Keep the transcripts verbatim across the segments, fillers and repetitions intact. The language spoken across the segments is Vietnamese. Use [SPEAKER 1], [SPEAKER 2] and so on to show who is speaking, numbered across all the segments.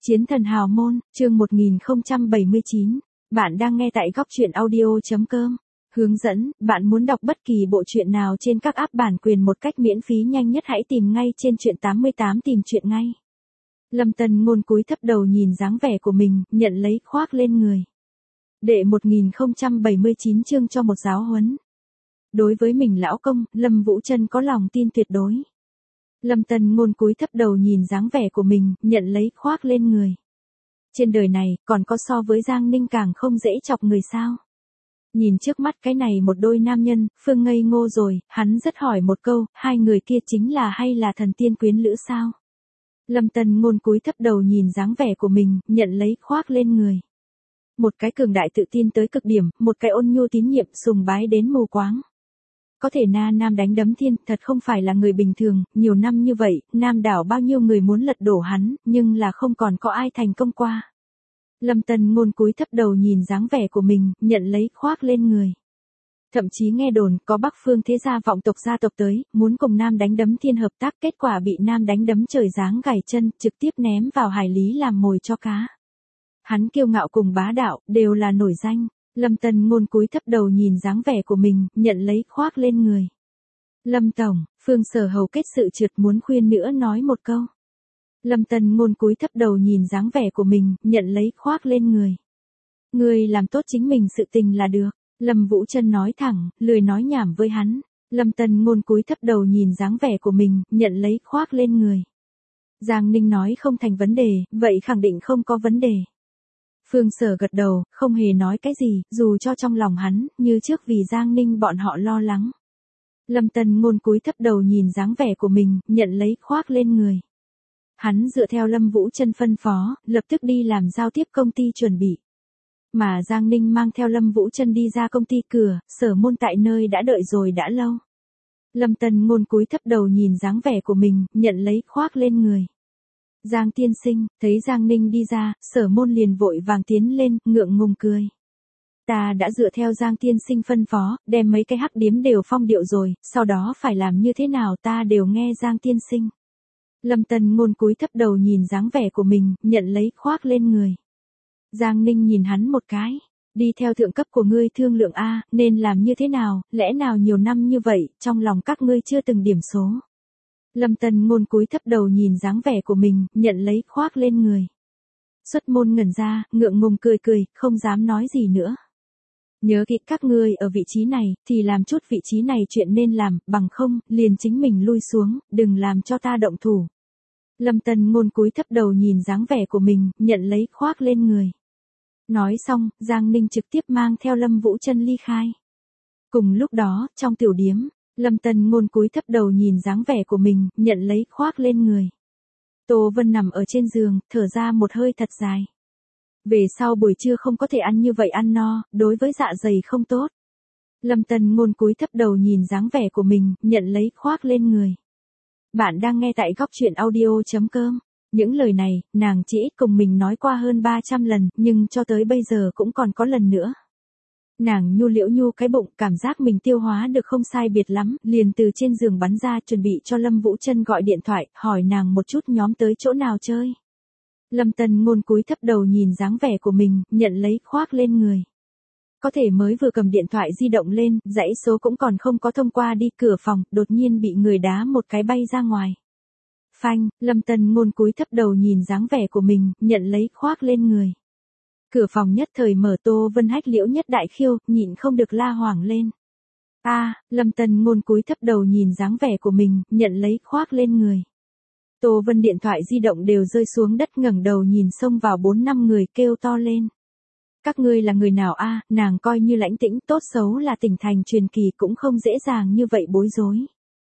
[SPEAKER 1] Chiến thần hào môn, chương một nghìn không trăm bảy mươi chín. Bạn đang nghe tại góc truyện audio chấm com. Hướng dẫn, bạn muốn đọc bất kỳ bộ truyện nào trên các app bản quyền một cách miễn phí nhanh nhất hãy tìm ngay trên truyện tám mươi tám tìm truyện ngay. Lâm Tân Ngôn cúi thấp đầu nhìn dáng vẻ của mình, nhận lấy khoác lên người. Đệ một nghìn không trăm bảy mươi chín chương cho một giáo huấn. Đối với mình lão công, Lâm Vũ Trân có lòng tin tuyệt đối. Lâm Tân Ngôn cúi thấp đầu nhìn dáng vẻ của mình, nhận lấy khoác lên người. Trên đời này, còn có so với Giang Ninh càng không dễ chọc người sao? Nhìn trước mắt cái này một đôi nam nhân, Phương ngây ngô rồi, hắn rất hỏi một câu, hai người kia chính là hay là thần tiên quyến lữ sao? Lâm Tân Ngôn cúi thấp đầu nhìn dáng vẻ của mình, nhận lấy khoác lên người. Một cái cường đại tự tin tới cực điểm, một cái ôn nhu tín nhiệm sùng bái đến mù quáng. Có thể na nam đánh đấm thiên, thật không phải là người bình thường, nhiều năm như vậy, nam đảo bao nhiêu người muốn lật đổ hắn, nhưng là không còn có ai thành công qua. Lâm Tân Ngôn cúi thấp đầu nhìn dáng vẻ của mình, nhận lấy khoác lên người. Thậm chí nghe đồn, có Bắc Phương thế gia vọng tộc gia tộc tới, muốn cùng nam đánh đấm thiên hợp tác, kết quả bị nam đánh đấm trời giáng gãy chân, trực tiếp ném vào hải lý làm mồi cho cá. Hắn kiêu ngạo cùng bá đạo, đều là nổi danh. Lâm Tân Ngôn cúi thấp đầu nhìn dáng vẻ của mình, nhận lấy khoác lên người. Lâm Tổng, Phương Sở Hầu kết sự trượt muốn khuyên nữa nói một câu. Lâm Tân Ngôn cúi thấp đầu nhìn dáng vẻ của mình, nhận lấy khoác lên người. Người làm tốt chính mình sự tình là được. Lâm Vũ Trân nói thẳng, lười nói nhảm với hắn. Lâm Tân Ngôn cúi thấp đầu nhìn dáng vẻ của mình, nhận lấy khoác lên người. Giang Ninh nói không thành vấn đề, vậy khẳng định không có vấn đề. Phương Sở gật đầu, không hề nói cái gì, dù cho trong lòng hắn, như trước vì Giang Ninh bọn họ lo lắng. Lâm Tân Ngôn cúi thấp đầu nhìn dáng vẻ của mình, nhận lấy khoác lên người. Hắn dựa theo Lâm Vũ Trân phân phó, lập tức đi làm giao tiếp công ty chuẩn bị. Mà Giang Ninh mang theo Lâm Vũ Trân đi ra công ty cửa, Sở Môn tại nơi đã đợi rồi đã lâu. Lâm Tân Ngôn cúi thấp đầu nhìn dáng vẻ của mình, nhận lấy khoác lên người. Giang tiên sinh, thấy Giang Ninh đi ra, Sở Môn liền vội vàng tiến lên, ngượng ngùng cười. Ta đã dựa theo Giang tiên sinh phân phó, đem mấy cái hắc điếm đều phong điệu rồi, sau đó phải làm như thế nào ta đều nghe Giang tiên sinh. Lâm Tân Ngôn cúi thấp đầu nhìn dáng vẻ của mình, nhận lấy khoác lên người. Giang Ninh nhìn hắn một cái, đi theo thượng cấp của ngươi thương lượng a, nên làm như thế nào, lẽ nào nhiều năm như vậy, trong lòng các ngươi chưa từng điểm số. Lâm Tân Ngôn cúi thấp đầu nhìn dáng vẻ của mình, nhận lấy khoác lên người. Xuất môn ngẩn ra, ngượng ngùng cười cười, không dám nói gì nữa. Nhớ kỹ các ngươi ở vị trí này, thì làm chút vị trí này chuyện nên làm, bằng không, liền chính mình lui xuống, đừng làm cho ta động thủ. Lâm Tân Ngôn cúi thấp đầu nhìn dáng vẻ của mình, nhận lấy khoác lên người. Nói xong, Giang Ninh trực tiếp mang theo Lâm Vũ Trân ly khai. Cùng lúc đó, trong tiểu điếm, Lâm Tân Ngôn cúi thấp đầu nhìn dáng vẻ của mình, nhận lấy khoác lên người. Tô Vân nằm ở trên giường, thở ra một hơi thật dài. Về sau buổi trưa không có thể ăn như vậy ăn no, đối với dạ dày không tốt. Lâm Tân Ngôn cúi thấp đầu nhìn dáng vẻ của mình, nhận lấy khoác lên người. Bạn đang nghe tại góc truyện audio chấm com. Những lời này, nàng chỉ ít cùng mình nói qua hơn ba trăm lần, nhưng cho tới bây giờ cũng còn có lần nữa. Nàng nhu liễu nhu cái bụng, cảm giác mình tiêu hóa được không sai biệt lắm, liền từ trên giường bắn ra chuẩn bị cho Lâm Vũ Trân gọi điện thoại, hỏi nàng một chút nhóm tới chỗ nào chơi. Lâm Tân Ngôn cúi thấp đầu nhìn dáng vẻ của mình, nhận lấy khoác lên người. Có thể mới vừa cầm điện thoại di động lên, dãy số cũng còn không có thông qua đi cửa phòng, đột nhiên bị người đá một cái bay ra ngoài. Phanh, Lâm Tân Ngôn cúi thấp đầu nhìn dáng vẻ của mình, nhận lấy khoác lên người. Cửa phòng nhất thời mở, Tô Vân hách liễu nhất đại khiêu, nhịn không được la hoảng lên. A, à, Lâm Tân Ngôn cúi thấp đầu nhìn dáng vẻ của mình, nhận lấy khoác lên người. Tô Vân điện thoại di động đều rơi xuống đất, ngẩng đầu nhìn xông vào bốn năm người kêu to lên. Các ngươi là người nào a? À, nàng coi như lãnh tĩnh, tốt xấu là tỉnh thành truyền kỳ cũng không dễ dàng như vậy bối rối.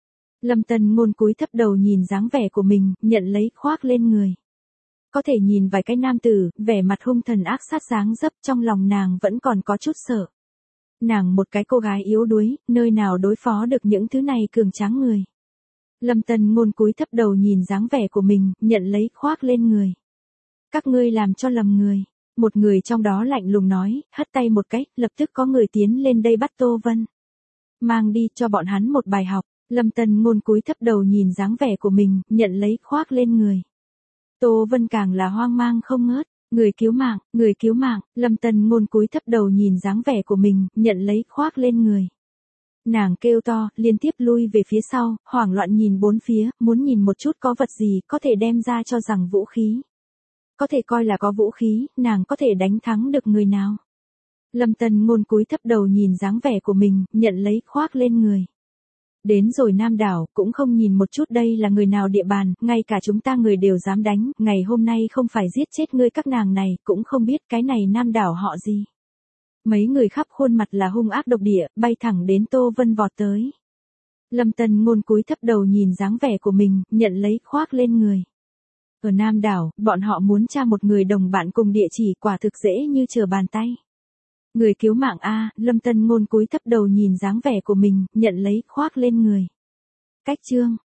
[SPEAKER 1] Lâm Tân Ngôn cúi thấp đầu nhìn dáng vẻ của mình, nhận lấy khoác lên người. Có thể nhìn vài cái nam tử, vẻ mặt hung thần ác sát dáng dấp, trong lòng nàng vẫn còn có chút sợ. Nàng một cái cô gái yếu đuối, nơi nào đối phó được những thứ này cường tráng người. Lâm Tân Ngôn cúi thấp đầu nhìn dáng vẻ của mình, nhận lấy khoác lên người. Các ngươi làm cho lầm người. Một người trong đó lạnh lùng nói, hất tay một cái, lập tức có người tiến lên đây bắt Tô Vân. Mang đi cho bọn hắn một bài học. Lâm Tân Ngôn cúi thấp đầu nhìn dáng vẻ của mình, nhận lấy khoác lên người. Tô Vân càng là hoang mang không ngớt. Người cứu mạng, người cứu mạng, Lâm Tân Ngôn cúi thấp đầu nhìn dáng vẻ của mình, nhận lấy khoác lên người. Nàng kêu to, liên tiếp lui về phía sau, hoảng loạn nhìn bốn phía, muốn nhìn một chút có vật gì có thể đem ra cho rằng vũ khí. Có thể coi là có vũ khí, nàng có thể đánh thắng được người nào. Lâm Tân Ngôn cúi thấp đầu nhìn dáng vẻ của mình, nhận lấy khoác lên người. Đến rồi Nam đảo, cũng không nhìn một chút đây là người nào địa bàn, ngay cả chúng ta người đều dám đánh, ngày hôm nay không phải giết chết ngươi các nàng này, cũng không biết cái này Nam đảo họ gì. Mấy người khắp khuôn mặt là hung ác độc địa, bay thẳng đến Tô Vân vọt tới. Lâm Tân Ngôn cúi thấp đầu nhìn dáng vẻ của mình, nhận lấy khoác lên người. Ở Nam đảo, bọn họ muốn tra một người đồng bạn cùng địa chỉ quả thực dễ như trở bàn tay. Người cứu mạng A, Lâm Tân Ngôn cúi thấp đầu nhìn dáng vẻ của mình, nhận lấy khoác lên người. Cách chương